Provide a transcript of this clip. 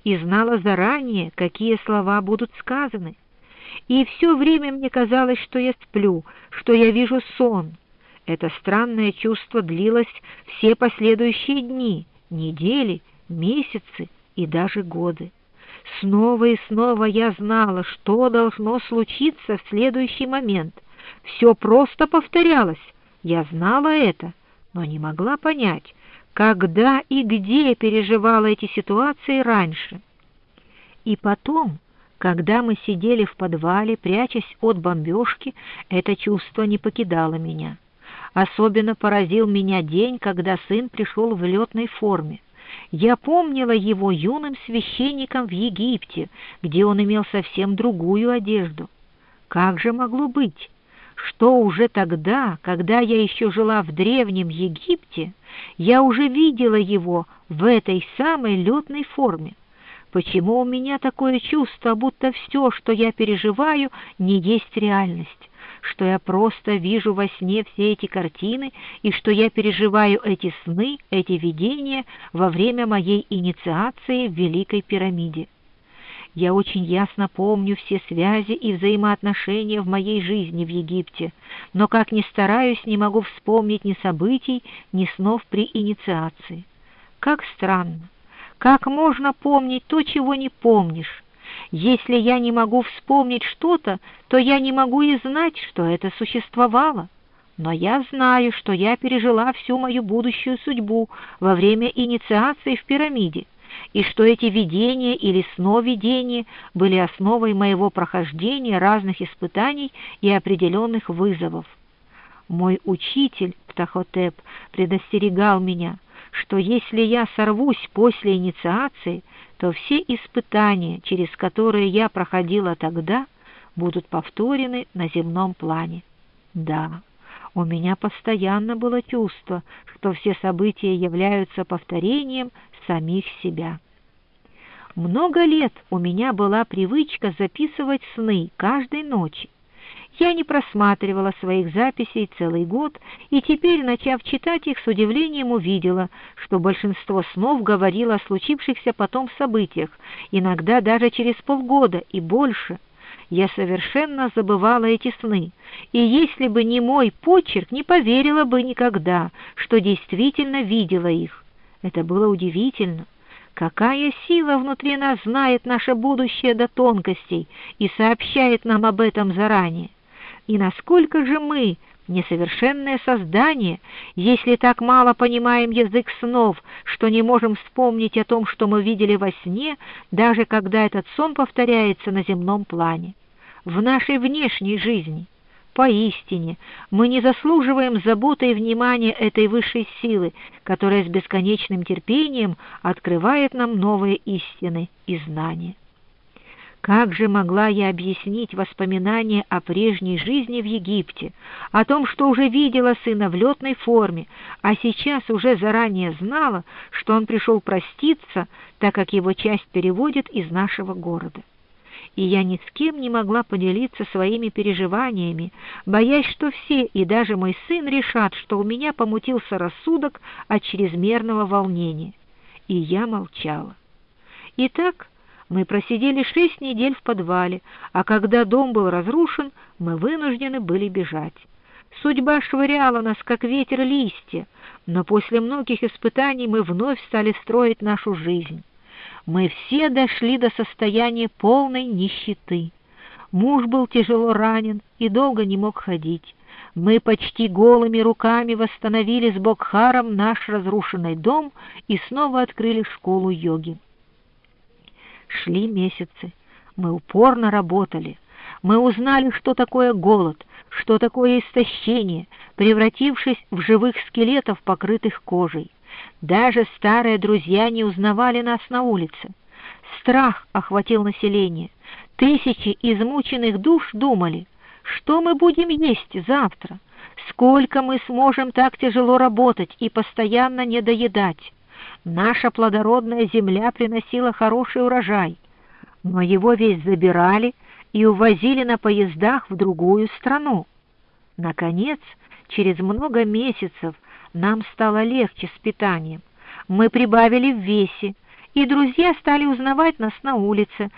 и знала заранее, какие слова будут сказаны. И все время мне казалось, что я сплю, что я вижу сон. Это странное чувство длилось все последующие дни, недели, месяцы и даже годы. Снова и снова я знала, что должно случиться в следующий момент. Все просто повторялось. Я знала это, но не могла понять, когда и где переживала эти ситуации раньше. И потом, когда мы сидели в подвале, прячась от бомбежки, это чувство не покидало меня. Особенно поразил меня день, когда сын пришел в летной форме. Я помнила его юным священником в Египте, где он имел совсем другую одежду. Как же могло быть, что уже тогда, когда я еще жила в древнем Египте, я уже видела его в этой самой летной форме? Почему у меня такое чувство, будто все, что я переживаю, не есть реальность, что я просто вижу во сне все эти картины и что я переживаю эти сны, эти видения во время моей инициации в Великой пирамиде? Я очень ясно помню все связи и взаимоотношения в моей жизни в Египте, но как ни стараюсь, не могу вспомнить ни событий, ни снов при инициации. Как странно! Как можно помнить то, чего не помнишь? Если я не могу вспомнить что-то, то я не могу и знать, что это существовало. Но я знаю, что я пережила всю мою будущую судьбу во время инициации в пирамиде, и что эти видения или сновидения были основой моего прохождения разных испытаний и определенных вызовов. Мой учитель Птахотеп предостерегал меня, что если я сорвусь после инициации, то все испытания, через которые я проходила тогда, будут повторены на земном плане. Да, у меня постоянно было чувство, что все события являются повторением самих себя. Много лет у меня была привычка записывать сны каждой ночи. Я не просматривала своих записей целый год, и теперь, начав читать их, с удивлением увидела, что большинство снов говорило о случившихся потом событиях, иногда даже через полгода и больше. Я совершенно забывала эти сны, и если бы не мой почерк, не поверила бы никогда, что действительно видела их. Это было удивительно. Какая сила внутри нас знает наше будущее до тонкостей и сообщает нам об этом заранее. И насколько же мы, несовершенное создание, если так мало понимаем язык снов, что не можем вспомнить о том, что мы видели во сне, даже когда этот сон повторяется на земном плане, в нашей внешней жизни. Поистине, мы не заслуживаем заботы и внимания этой высшей силы, которая с бесконечным терпением открывает нам новые истины и знания. Как же могла я объяснить воспоминания о прежней жизни в Египте, о том, что уже видела сына в летной форме, а сейчас уже заранее знала, что он пришел проститься, так как его часть переводят из нашего города? И я ни с кем не могла поделиться своими переживаниями, боясь, что все, и даже мой сын, решат, что у меня помутился рассудок от чрезмерного волнения. И я молчала. Итак, мы просидели 6 недель в подвале, а когда дом был разрушен, мы вынуждены были бежать. Судьба швыряла нас, как ветер, листья, но после многих испытаний мы вновь стали строить нашу жизнь. Мы все дошли до состояния полной нищеты. Муж был тяжело ранен и долго не мог ходить. Мы почти голыми руками восстановили с Бокхаром наш разрушенный дом и снова открыли школу йоги. Шли месяцы. Мы упорно работали. Мы узнали, что такое голод, что такое истощение, превратившись в живых скелетов, покрытых кожей. Даже старые друзья не узнавали нас на улице. Страх охватил население. Тысячи измученных душ думали, что мы будем есть завтра, сколько мы сможем так тяжело работать и постоянно недоедать. Наша плодородная земля приносила хороший урожай, но его весь забирали и увозили на поездах в другую страну. Наконец, через много месяцев нам стало легче с питанием. Мы прибавили в весе, и друзья стали узнавать нас на улице,